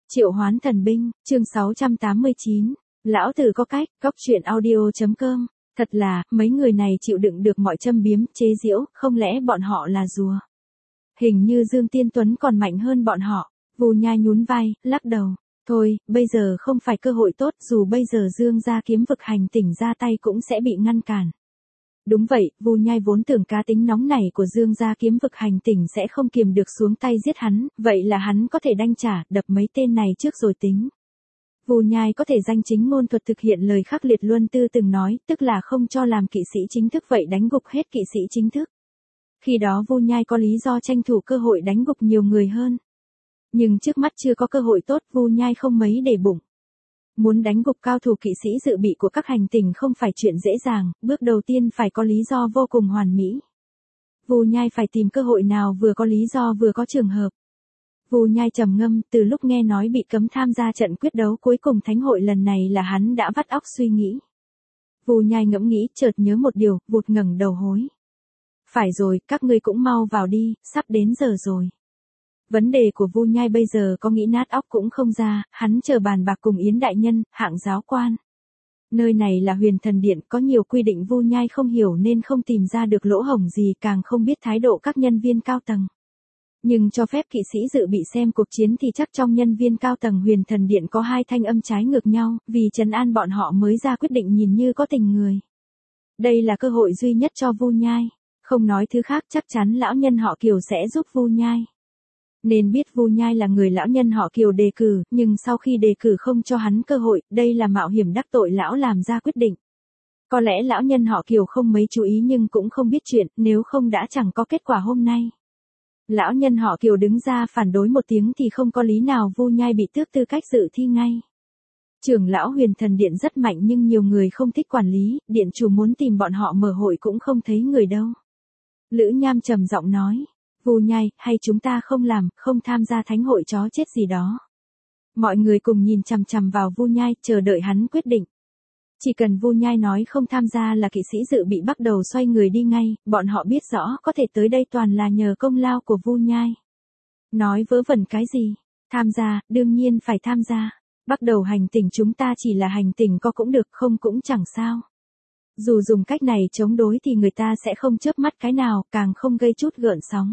Triệu hoán thần binh, chương 689. Lão tử có cách, góc truyện audio.com. Thật là, mấy người này chịu đựng được mọi châm biếm, chế giễu, không lẽ bọn họ là rùa? Hình như Dương Tiên Tuấn còn mạnh hơn bọn họ. Vù Nhai nhún vai, lắc đầu. Thôi, bây giờ không phải cơ hội tốt, dù bây giờ Dương gia kiếm vực hành tỉnh ra tay cũng sẽ bị ngăn cản. Đúng vậy, Vù Nhai vốn tưởng cá tính nóng nảy của Dương gia kiếm vực hành tỉnh sẽ không kiềm được xuống tay giết hắn, vậy là hắn có thể đanh trả, đập mấy tên này trước rồi tính. Vù Nhai có thể danh chính ngôn thuật thực hiện lời khắc liệt Luân Tư từng nói, tức là không cho làm kỵ sĩ chính thức vậy đánh gục hết kỵ sĩ chính thức. Khi đó Vù Nhai có lý do tranh thủ cơ hội đánh gục nhiều người hơn. Nhưng trước mắt chưa có cơ hội tốt, Vù Nhai không mấy để bụng. Muốn đánh gục cao thủ kỵ sĩ dự bị của các hành tinh không phải chuyện dễ dàng, bước đầu tiên phải có lý do vô cùng hoàn mỹ. Vù Nhai phải tìm cơ hội nào vừa có lý do vừa có trường hợp. Vù Nhai trầm ngâm, từ lúc nghe nói bị cấm tham gia trận quyết đấu cuối cùng thánh hội lần này là hắn đã vắt óc suy nghĩ. Vù Nhai ngẫm nghĩ, chợt nhớ một điều, vụt ngẩng đầu hối. Phải rồi, các ngươi cũng mau vào đi, sắp đến giờ rồi. Vấn đề của Vù Nhai bây giờ có nghĩ nát óc cũng không ra, hắn chờ bàn bạc cùng Yến đại nhân, hạng giáo quan. Nơi này là Huyền Thần Điện, có nhiều quy định Vù Nhai không hiểu nên không tìm ra được lỗ hổng gì, càng không biết thái độ các nhân viên cao tầng. Nhưng cho phép kỵ sĩ dự bị xem cuộc chiến thì chắc trong nhân viên cao tầng Huyền Thần Điện có hai thanh âm trái ngược nhau, vì trấn an bọn họ mới ra quyết định nhìn như có tình người. Đây là cơ hội duy nhất cho Vù Nhai, không nói thứ khác chắc chắn lão nhân họ Kiều sẽ giúp Vù Nhai. Nên biết Vù Nhai là người lão nhân họ Kiều đề cử, nhưng sau khi đề cử không cho hắn cơ hội, đây là mạo hiểm đắc tội lão làm ra quyết định. Có lẽ lão nhân họ Kiều không mấy chú ý nhưng cũng không biết chuyện, nếu không đã chẳng có kết quả hôm nay. Lão nhân họ Kiều đứng ra phản đối một tiếng thì không có lý nào Vù Nhai bị tước tư cách dự thi ngay. Trưởng lão Huyền Thần Điện rất mạnh nhưng nhiều người không thích quản lý, điện chủ muốn tìm bọn họ mở hội cũng không thấy người đâu. Lữ Nham trầm giọng nói. Vù Nhai, hay chúng ta không làm, không tham gia thánh hội chó chết gì đó. Mọi người cùng nhìn chằm chằm vào Vù Nhai, chờ đợi hắn quyết định. Chỉ cần Vù Nhai nói không tham gia là kỵ sĩ dự bị bắt đầu xoay người đi ngay, bọn họ biết rõ có thể tới đây toàn là nhờ công lao của Vù Nhai. Nói vớ vẩn cái gì? Tham gia, đương nhiên phải tham gia. Bắt đầu hành tỉnh chúng ta chỉ là hành tỉnh có cũng được không cũng chẳng sao. Dù dùng cách này chống đối thì người ta sẽ không chớp mắt cái nào, càng không gây chút gợn sóng.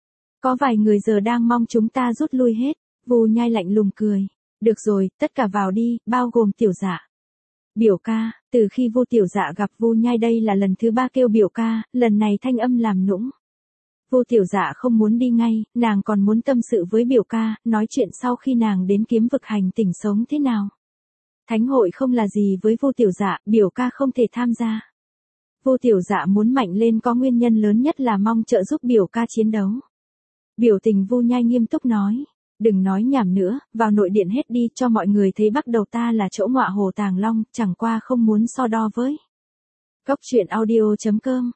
Có vài người giờ đang mong chúng ta rút lui hết. Vù Nhai lạnh lùng cười. Được rồi, tất cả vào đi, bao gồm Tiểu Dạ. Biểu ca, từ khi Vu Tiểu Dạ gặp Vù Nhai đây là lần thứ 3 kêu biểu ca, lần này thanh âm làm nũng. Vu Tiểu Dạ không muốn đi ngay, nàng còn muốn tâm sự với biểu ca, nói chuyện sau khi nàng đến kiếm vực hành tỉnh sống thế nào. Thánh hội không là gì với Vu Tiểu Dạ, biểu ca không thể tham gia. Vu Tiểu Dạ muốn mạnh lên có nguyên nhân lớn nhất là mong trợ giúp biểu ca chiến đấu. Biểu tình Vù Nhai nghiêm túc nói, đừng nói nhảm nữa, vào nội điện hết đi cho mọi người thấy bắt đầu ta là chỗ ngọa hồ Tàng Long, chẳng qua không muốn so đo với. Góc truyện audio.com,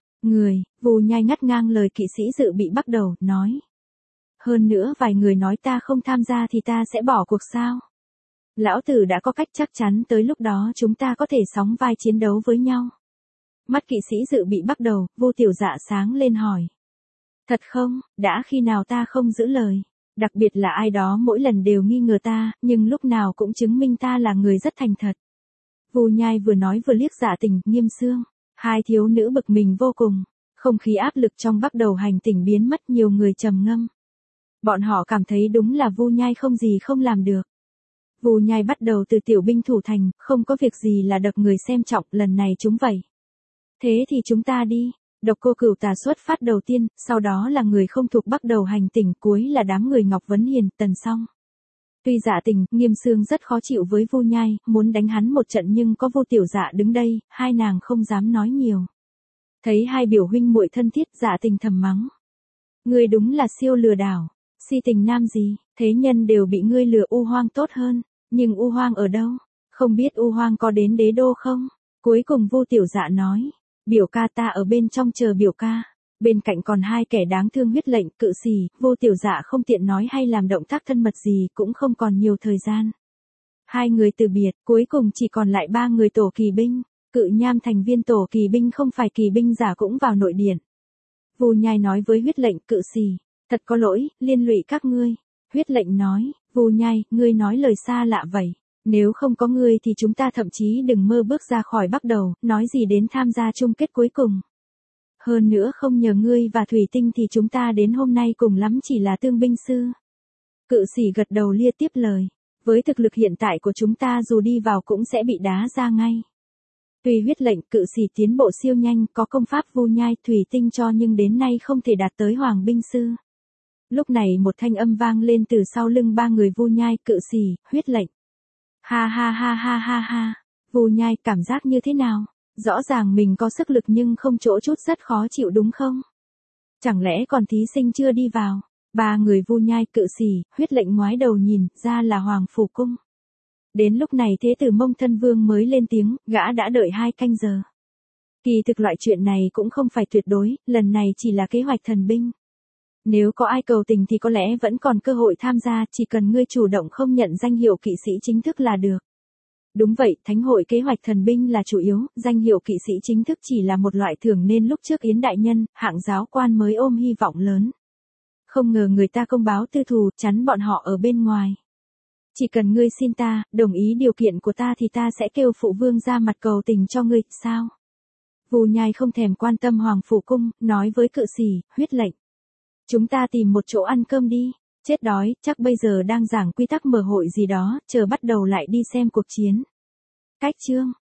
Vù Nhai ngắt ngang lời kỵ sĩ dự bị bắt đầu, nói. Hơn nữa vài người nói ta không tham gia thì ta sẽ bỏ cuộc sao. Lão tử đã có cách chắc chắn tới lúc đó chúng ta có thể sóng vai chiến đấu với nhau. Mắt kỵ sĩ dự bị bắt đầu, Vu Tiểu Dạ sáng lên hỏi. Thật không, đã khi nào ta không giữ lời, đặc biệt là ai đó mỗi lần đều nghi ngờ ta, nhưng lúc nào cũng chứng minh ta là người rất thành thật. Vù Nhai vừa nói vừa liếc Dạ Tình, Nghiêm Xương, hai thiếu nữ bực mình vô cùng, không khí áp lực trong bắt đầu hành tỉnh biến mất, nhiều người trầm ngâm. Bọn họ cảm thấy đúng là Vù Nhai không gì không làm được. Vù Nhai bắt đầu từ tiểu binh thủ thành, không có việc gì là đập người xem trọng, lần này chúng vậy. Thế thì chúng ta đi. Độc Cô Cửu Tà xuất phát đầu tiên, sau đó là người không thuộc bắt đầu hành tỉnh, cuối là đám người Ngọc Vấn Hiền, Tần Song. Tuy Dạ Tình, Nghiêm Xương rất khó chịu với Vù Nhai, muốn đánh hắn một trận nhưng có Vu Tiểu Dạ đứng đây, hai nàng không dám nói nhiều. Thấy hai biểu huynh muội thân thiết, Dạ Tình thầm mắng. Ngươi đúng là siêu lừa đảo, si tình nam gì, thế nhân đều bị ngươi lừa. U Hoang tốt hơn, nhưng U Hoang ở đâu? Không biết U Hoang có đến đế đô không? Cuối cùng Vu Tiểu Dạ nói. Biểu ca ta ở bên trong chờ biểu ca. Bên cạnh còn hai kẻ đáng thương huyết lệnh, Cự Xỉ, Vu Tiểu Dạ không tiện nói hay làm động tác thân mật gì, cũng không còn nhiều thời gian. Hai người từ biệt, cuối cùng chỉ còn lại 3 người tổ kỳ binh. Cự Nham thành viên tổ kỳ binh không phải kỳ binh giả cũng vào nội điện. Vù Nhai nói với huyết lệnh, Cự Xỉ, thật có lỗi, liên lụy các ngươi. Huyết lệnh nói, Vu Nhai, ngươi nói lời xa lạ vậy. Nếu không có ngươi thì chúng ta thậm chí đừng mơ bước ra khỏi Bắc Đầu, nói gì đến tham gia chung kết cuối cùng. Hơn nữa không nhờ ngươi và Thủy Tinh thì chúng ta đến hôm nay cùng lắm chỉ là tương binh sư. Cự sĩ gật đầu lia tiếp lời. Với thực lực hiện tại của chúng ta dù đi vào cũng sẽ bị đá ra ngay. Tuy huyết lệnh cự sĩ tiến bộ siêu nhanh có công pháp Vu Nhai Thủy Tinh cho nhưng đến nay không thể đạt tới Hoàng binh sư. Lúc này một thanh âm vang lên từ sau lưng ba người Vu Nhai cự sĩ, huyết lệnh. Ha ha ha ha ha ha, Vu Nhai cảm giác như thế nào? Rõ ràng mình có sức lực nhưng không chỗ chút rất khó chịu đúng không? Chẳng lẽ còn thí sinh chưa đi vào? Ba người Vu Nhai cự sĩ, huyết lệnh ngoái đầu nhìn, ra là Hoàng Phủ Cung. Đến lúc này Thế tử Mông Thân Vương mới lên tiếng, gã đã đợi 2 canh giờ. Kỳ thực loại chuyện này cũng không phải tuyệt đối, lần này chỉ là kế hoạch thần binh. Nếu có ai cầu tình thì có lẽ vẫn còn cơ hội tham gia, chỉ cần ngươi chủ động không nhận danh hiệu kỵ sĩ chính thức là được. Đúng vậy, thánh hội kế hoạch thần binh là chủ yếu, danh hiệu kỵ sĩ chính thức chỉ là một loại thưởng nên lúc trước Yến đại nhân, hạng giáo quan mới ôm hy vọng lớn. Không ngờ người ta công báo tư thù, chắn bọn họ ở bên ngoài. Chỉ cần ngươi xin ta, đồng ý điều kiện của ta thì ta sẽ kêu phụ vương ra mặt cầu tình cho ngươi, sao? Vu Nhai không thèm quan tâm Hoàng Phủ Cung, nói với cự sĩ, huyết lệnh. Chúng ta tìm một chỗ ăn cơm đi, chết đói, chắc bây giờ đang giảng quy tắc mở hội gì đó, chờ bắt đầu lại đi xem cuộc chiến. Cách chương